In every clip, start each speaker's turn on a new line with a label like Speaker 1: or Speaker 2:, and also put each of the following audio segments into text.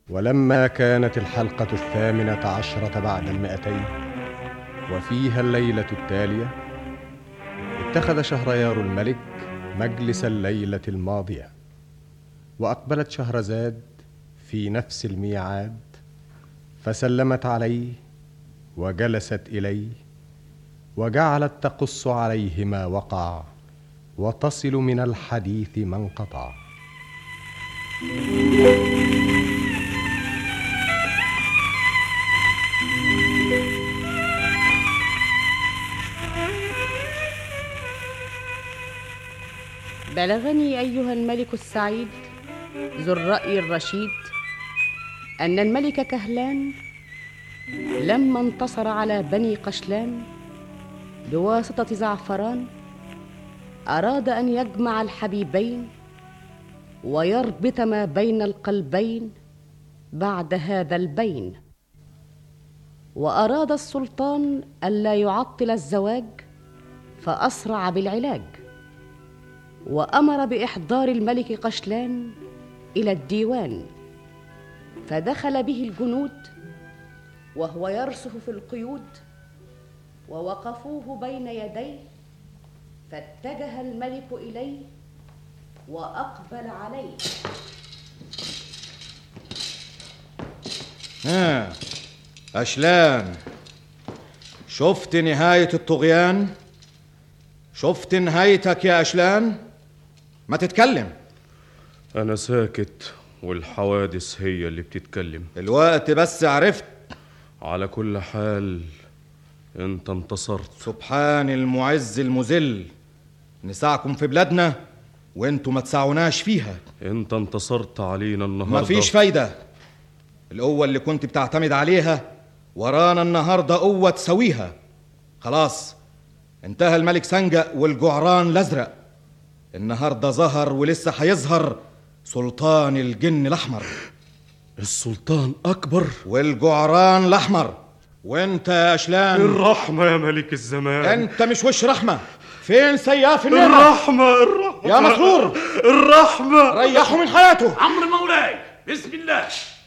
Speaker 1: ولما كانت الحلقة 18 بعد 200 وفيها الليلة التالية، اتخذ شهريار الملك مجلس الليلة الماضية، وأقبلت شهرزاد في نفس الميعاد، فسلمت عليه وجلست إليه، وجعلت تقص عليه ما وقع وتصل من الحديث ما انقطع.
Speaker 2: بلغني أيها الملك السعيد ذو الرأي الرشيد أن الملك كهلان لما انتصر على بني قشلان بواسطة زعفران أراد أن يجمع الحبيبين ويربط ما بين القلبين بعد هذا البين. وأراد السلطان ألا يعطل الزواج فأسرع بالعلاج، وأمر بإحضار الملك قشلان إلى الديوان، فدخل به الجنود وهو يرسف في القيود، ووقفوه بين يديه، فاتجه الملك إليه وأقبل عليه.
Speaker 3: أشلان، شفت نهاية الطغيان؟ شفت نهايتك يا أشلان؟ ما تتكلم.
Speaker 4: أنا ساكت والحوادث هي اللي بتتكلم.
Speaker 3: الوقت بس عرفت.
Speaker 4: على كل حال انت انتصرت.
Speaker 3: سبحان المعز المذل، نساعكم في بلادنا وانتوا ما تساعوناش فيها.
Speaker 4: انت انتصرت علينا النهاردة.
Speaker 3: مفيش فايدة. القوة اللي كنت بتعتمد عليها ورانا النهاردة قوة تسويها. خلاص انتهى الملك سنجق والجعران الأزرق. النهاردة ظهر ولسه هيظهر سلطان الجن الأحمر.
Speaker 4: السلطان أكبر
Speaker 3: والجعران الأحمر. وانت يا أشلان
Speaker 4: الرحمة يا ملك الزمان.
Speaker 3: انت مش وش رحمة. فين سياف النعمة؟
Speaker 4: الرحمة
Speaker 3: يا مسرور
Speaker 4: الرحمة.
Speaker 3: ريحوا من حياته.
Speaker 5: عمرو مولاي بسم الله.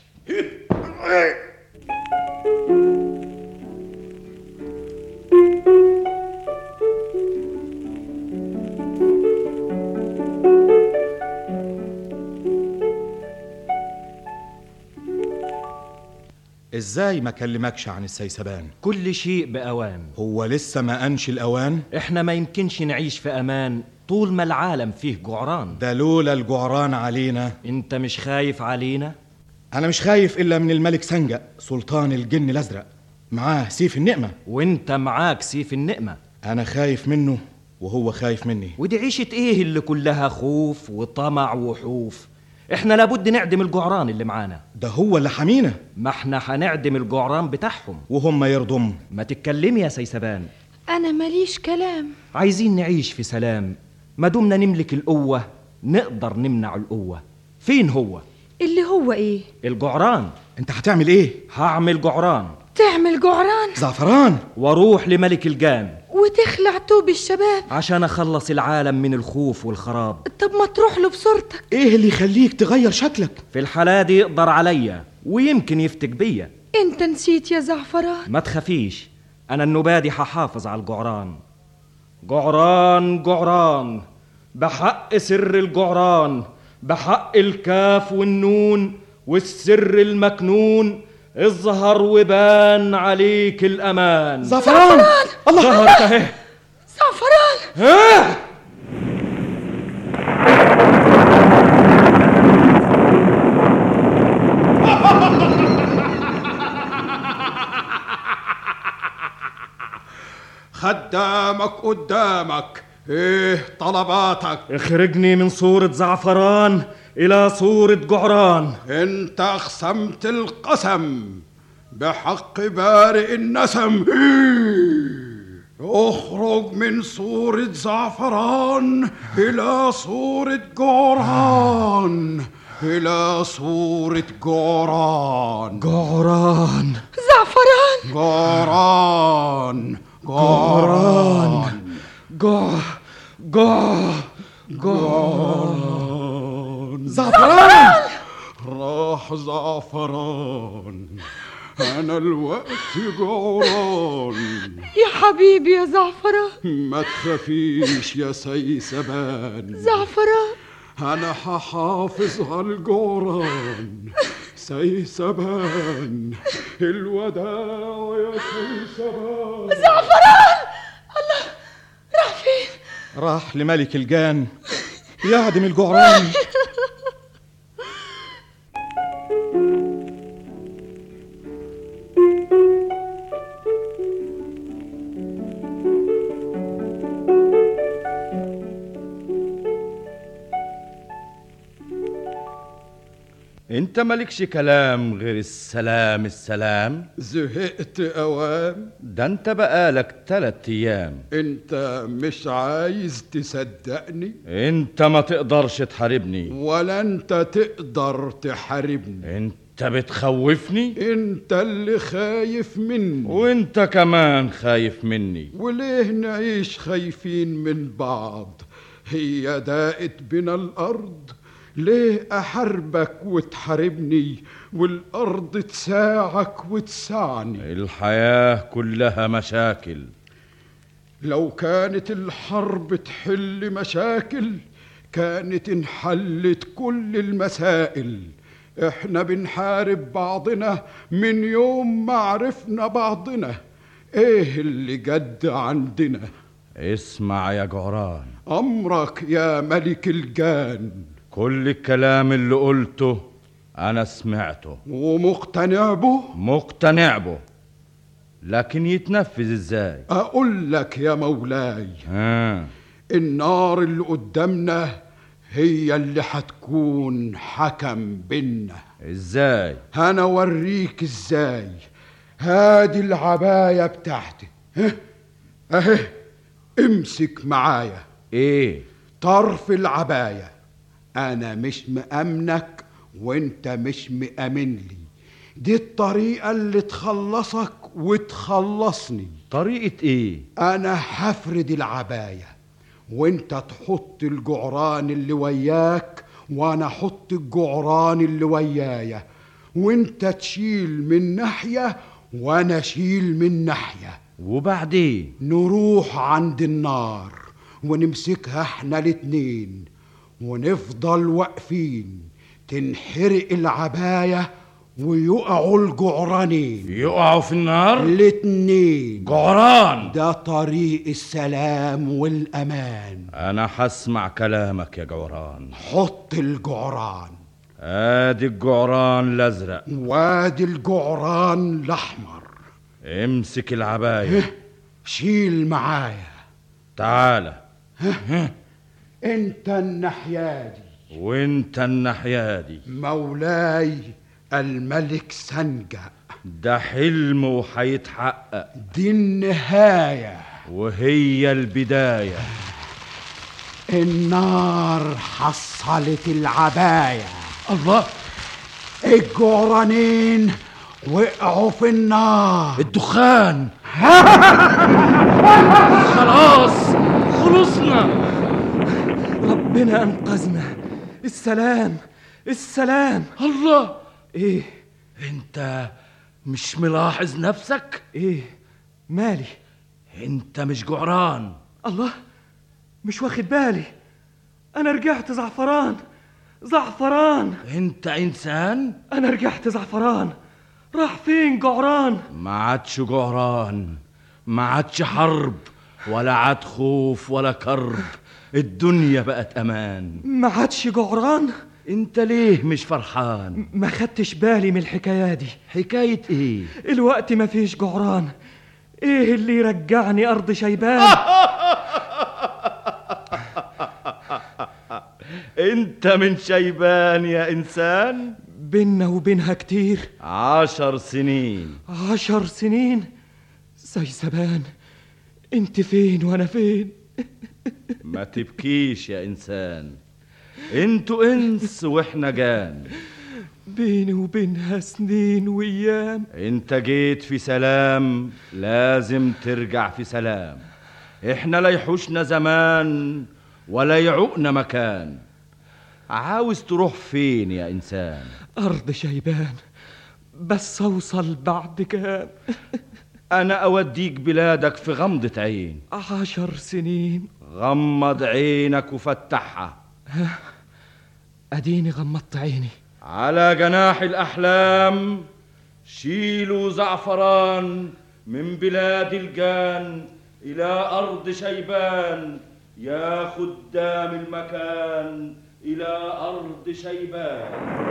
Speaker 3: ازاي ما كلمكش عن السيسبان؟
Speaker 6: كل شيء بأوان.
Speaker 3: هو لسه ما أنش الأوان؟
Speaker 6: احنا ما يمكنش نعيش في أمان طول ما العالم فيه جعران.
Speaker 3: ده لولا الجعران علينا.
Speaker 6: انت مش خايف علينا؟
Speaker 3: أنا مش خايف إلا من الملك سنجق سلطان الجن الأزرق، معاه سيف النعمة.
Speaker 6: وانت معاك سيف النعمة.
Speaker 3: أنا خايف منه وهو خايف مني.
Speaker 6: ودي عيشة ايه اللي كلها خوف وطمع وحوف؟ احنا لابد نعدم الجعران اللي معانا.
Speaker 3: ده هو اللي حمينا.
Speaker 6: ما احنا هنعدم الجعران بتاعهم
Speaker 3: وهم يرضم.
Speaker 6: ما تتكلمي يا سيسبان.
Speaker 7: أنا ماليش كلام.
Speaker 6: عايزين نعيش في سلام، ما دمنا نملك القوة نقدر نمنع القوة. فين هو؟
Speaker 7: اللي هو ايه؟
Speaker 6: الجعران.
Speaker 3: انت هتعمل ايه؟
Speaker 6: هعمل جعران.
Speaker 7: تعمل جعران؟
Speaker 3: زعفران.
Speaker 6: واروح لملك الجان
Speaker 7: وتخلع توب الشباب
Speaker 6: عشان اخلص العالم من الخوف والخراب.
Speaker 7: طب ما تروح له بصورتك.
Speaker 3: ايه اللي يخليك تغير شكلك؟
Speaker 6: في الحالة دي يقدر عليا ويمكن يفتك بيا.
Speaker 7: انت نسيت يا زعفران.
Speaker 6: ما تخافيش، انا النبادي هحافظ على الجعران. جعران جعران بحق سر الجعران، بحق الكاف والنون والسر المكنون، اظهر وبان عليك الأمان.
Speaker 3: زعفران. الله.
Speaker 6: ظهرت اهي.
Speaker 7: زعفران.
Speaker 5: خدامك قدامك، ايه طلباتك؟
Speaker 6: اخرجني من صورة زعفران إلى صورة جعران.
Speaker 5: انت اقسمت القسم بحق بارئ النسم. اخرج من صورة زعفران إلى صورة جعران، إلى صورة جعران.
Speaker 6: جعران.
Speaker 7: زعفران.
Speaker 5: جعران.
Speaker 6: جعران. جعران.
Speaker 3: زعفران.
Speaker 5: راح زعفران، أنا الوقت جعران.
Speaker 7: يا حبيبي يا زعفران.
Speaker 5: ما تخافيش يا سيسبان،
Speaker 7: زعفران
Speaker 5: أنا هحافظ على الجعران. سيسبان الوداع يا سيسبان.
Speaker 7: زعفران الله، راح فين؟
Speaker 3: راح لملك الجان يعدم الجعران.
Speaker 8: انت مالكش كلام غير السلام السلام.
Speaker 5: زهقت أوام،
Speaker 8: ده انت بقالك 3 ايام.
Speaker 5: انت مش عايز تصدقني،
Speaker 8: انت ما تقدرش تحاربني
Speaker 5: ولا انت تقدر تحاربني.
Speaker 8: انت بتخوفني،
Speaker 5: انت اللي خايف مني،
Speaker 8: وانت كمان خايف مني.
Speaker 5: وليه نعيش خايفين من بعض؟ هي داقت بنا الأرض، ليه أحاربك وتحاربني والأرض تساعك وتساعني؟
Speaker 8: الحياة كلها مشاكل.
Speaker 5: لو كانت الحرب تحل مشاكل كانت انحلت كل المسائل. احنا بنحارب بعضنا من يوم ما عرفنا بعضنا. ايه اللي جد عندنا؟
Speaker 8: اسمع يا جعران،
Speaker 5: أمرك يا ملك الجان.
Speaker 8: كل الكلام اللي قلته أنا سمعته
Speaker 5: ومقتنع به؟
Speaker 8: مقتنع به، لكن يتنفذ ازاي؟
Speaker 5: أقول لك يا مولاي، النار اللي قدامنا هي اللي هتكون حكم بينا.
Speaker 8: ازاي؟
Speaker 5: أنا أوريك ازاي. هادي العباية بتاعتي اهي، امسك معايا.
Speaker 8: ايه؟
Speaker 5: طرف العباية. أنا مش مأمنك وانت مش مأمن لي. دي الطريقة اللي تخلصك وتخلصني.
Speaker 8: طريقة ايه؟
Speaker 5: أنا هفرد العباية وانت تحط الجعران اللي وياك، وانا احط الجعران اللي ويايا، وانت تشيل من ناحية وانا اشيل من ناحية.
Speaker 8: وبعدين
Speaker 5: نروح عند النار ونمسكها احنا الاتنين ونفضل واقفين. تنحرق العباية ويقعوا الجعرانين.
Speaker 8: يقعوا في النار
Speaker 5: الاتنين
Speaker 8: جعران.
Speaker 5: ده طريق السلام والأمان.
Speaker 8: أنا هسمع كلامك يا جعران.
Speaker 5: حط الجعران.
Speaker 8: ادي الجعران الازرق
Speaker 5: وادي الجعران الاحمر.
Speaker 8: امسك العباية.
Speaker 5: شيل معايا.
Speaker 8: تعالى.
Speaker 5: انت الناحية دي
Speaker 8: وانت الناحية دي.
Speaker 5: مولاي الملك سنجق.
Speaker 8: ده حلم وهيتحقق.
Speaker 5: دي النهاية
Speaker 8: وهي البداية.
Speaker 5: النار حصلت العباية.
Speaker 8: الله،
Speaker 5: الجعرانين وقعوا في النار.
Speaker 8: الدخان. خلاص خلصنا.
Speaker 6: ربنا أنقذنا. السلام السلام.
Speaker 8: الله،
Speaker 6: إيه؟
Speaker 8: انت مش ملاحظ نفسك؟
Speaker 6: إيه مالي؟
Speaker 8: انت مش جعران.
Speaker 6: الله، مش واخد بالي. أنا رجعت زعفران. زعفران.
Speaker 8: انت انسان.
Speaker 6: أنا رجعت زعفران. راح فين جعران؟
Speaker 8: ما عادش جعران، ما عادش حرب ولا عاد خوف ولا كرب. الدنيا بقت امان.
Speaker 6: ما عادش جعران.
Speaker 8: انت ليه مش فرحان؟
Speaker 6: ما خدتش بالي من الحكاية دي.
Speaker 8: حكاية ايه؟
Speaker 6: الوقت ما فيش جعران. ايه اللي يرجعني ارض شيبان؟
Speaker 8: انت من شيبان يا انسان؟
Speaker 6: بيننا وبينها كتير.
Speaker 8: 10 سنين.
Speaker 6: 10 سنين. سيسبان، انت فين وانا فين؟
Speaker 8: ما تبكيش يا انسان، انتوا انس واحنا جان.
Speaker 6: بيني وبينها سنين وايام.
Speaker 8: انت جيت في سلام، لازم ترجع في سلام. احنا لا يحوشنا زمان ولا يعوقنا مكان. عاوز تروح فين يا انسان؟
Speaker 6: أرض شيبان، بس أوصل بعد كام.
Speaker 8: أنا أوديك بلادك في غمضة عين.
Speaker 6: 10 سنين.
Speaker 8: غمض عينك وفتحها.
Speaker 6: أديني غمضت عيني.
Speaker 8: على جناح الأحلام شيلوا زعفران من بلاد الجان إلى أرض شيبان، يا خدام المكان إلى أرض شيبان.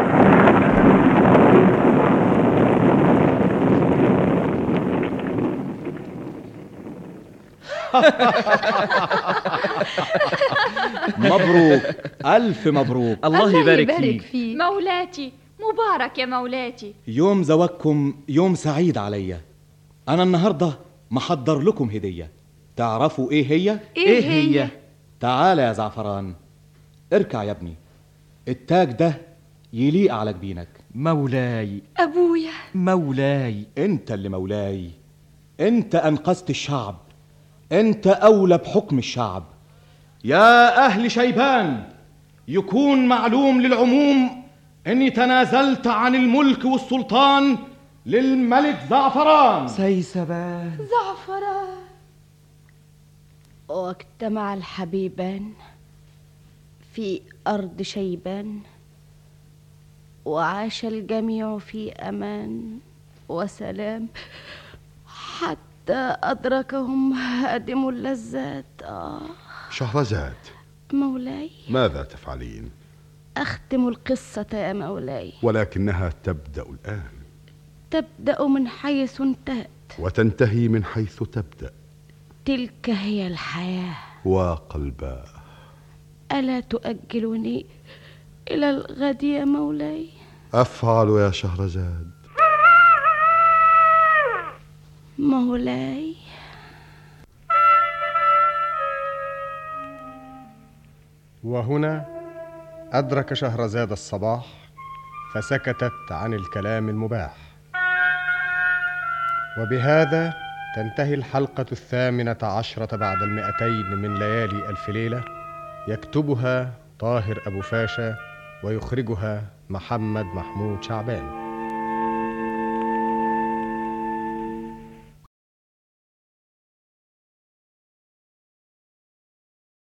Speaker 3: مبروك، ألف مبروك.
Speaker 6: الله يبارك فيك.
Speaker 9: مولاتي مبارك يا مولاتي.
Speaker 3: يوم زواجكم يوم سعيد عليا. أنا النهاردة محضر لكم هدية. تعرفوا إيه هي؟
Speaker 6: إيه هي؟
Speaker 3: تعال يا زعفران، اركع يا ابني. التاج ده يليق على جبينك.
Speaker 6: مولاي.
Speaker 7: أبويا.
Speaker 6: مولاي.
Speaker 3: انت اللي مولاي. انت أنقذت الشعب، انت أولى بحكم الشعب. يا أهل شيبان، يكون معلوم للعموم اني تنازلت عن الملك والسلطان للملك زعفران.
Speaker 6: سيسبان.
Speaker 7: زعفران.
Speaker 2: واجتمع الحبيبان في أرض شيبان، وعاش الجميع في أمان وسلام، حتى أدركهم هادم اللذات.
Speaker 10: شهرزاد،
Speaker 2: مولاي.
Speaker 10: ماذا تفعلين؟
Speaker 2: أختم القصة يا مولاي.
Speaker 10: ولكنها تبدأ الآن.
Speaker 2: تبدأ من حيث انتهت
Speaker 10: وتنتهي من حيث تبدأ.
Speaker 2: تلك هي الحياة.
Speaker 10: وقلباه،
Speaker 2: ألا تؤجلني إلى الغد يا مولاي؟
Speaker 10: أفعل يا شهرزاد.
Speaker 2: مولاي.
Speaker 1: وهنا أدرك شهرزاد الصباح، فسكتت عن الكلام المباح. وبهذا تنتهي الحلقة 18 بعد 200 من ليالي ألف ليلة، يكتبها طاهر أبو فاشا ويخرجها محمد محمود شعبان.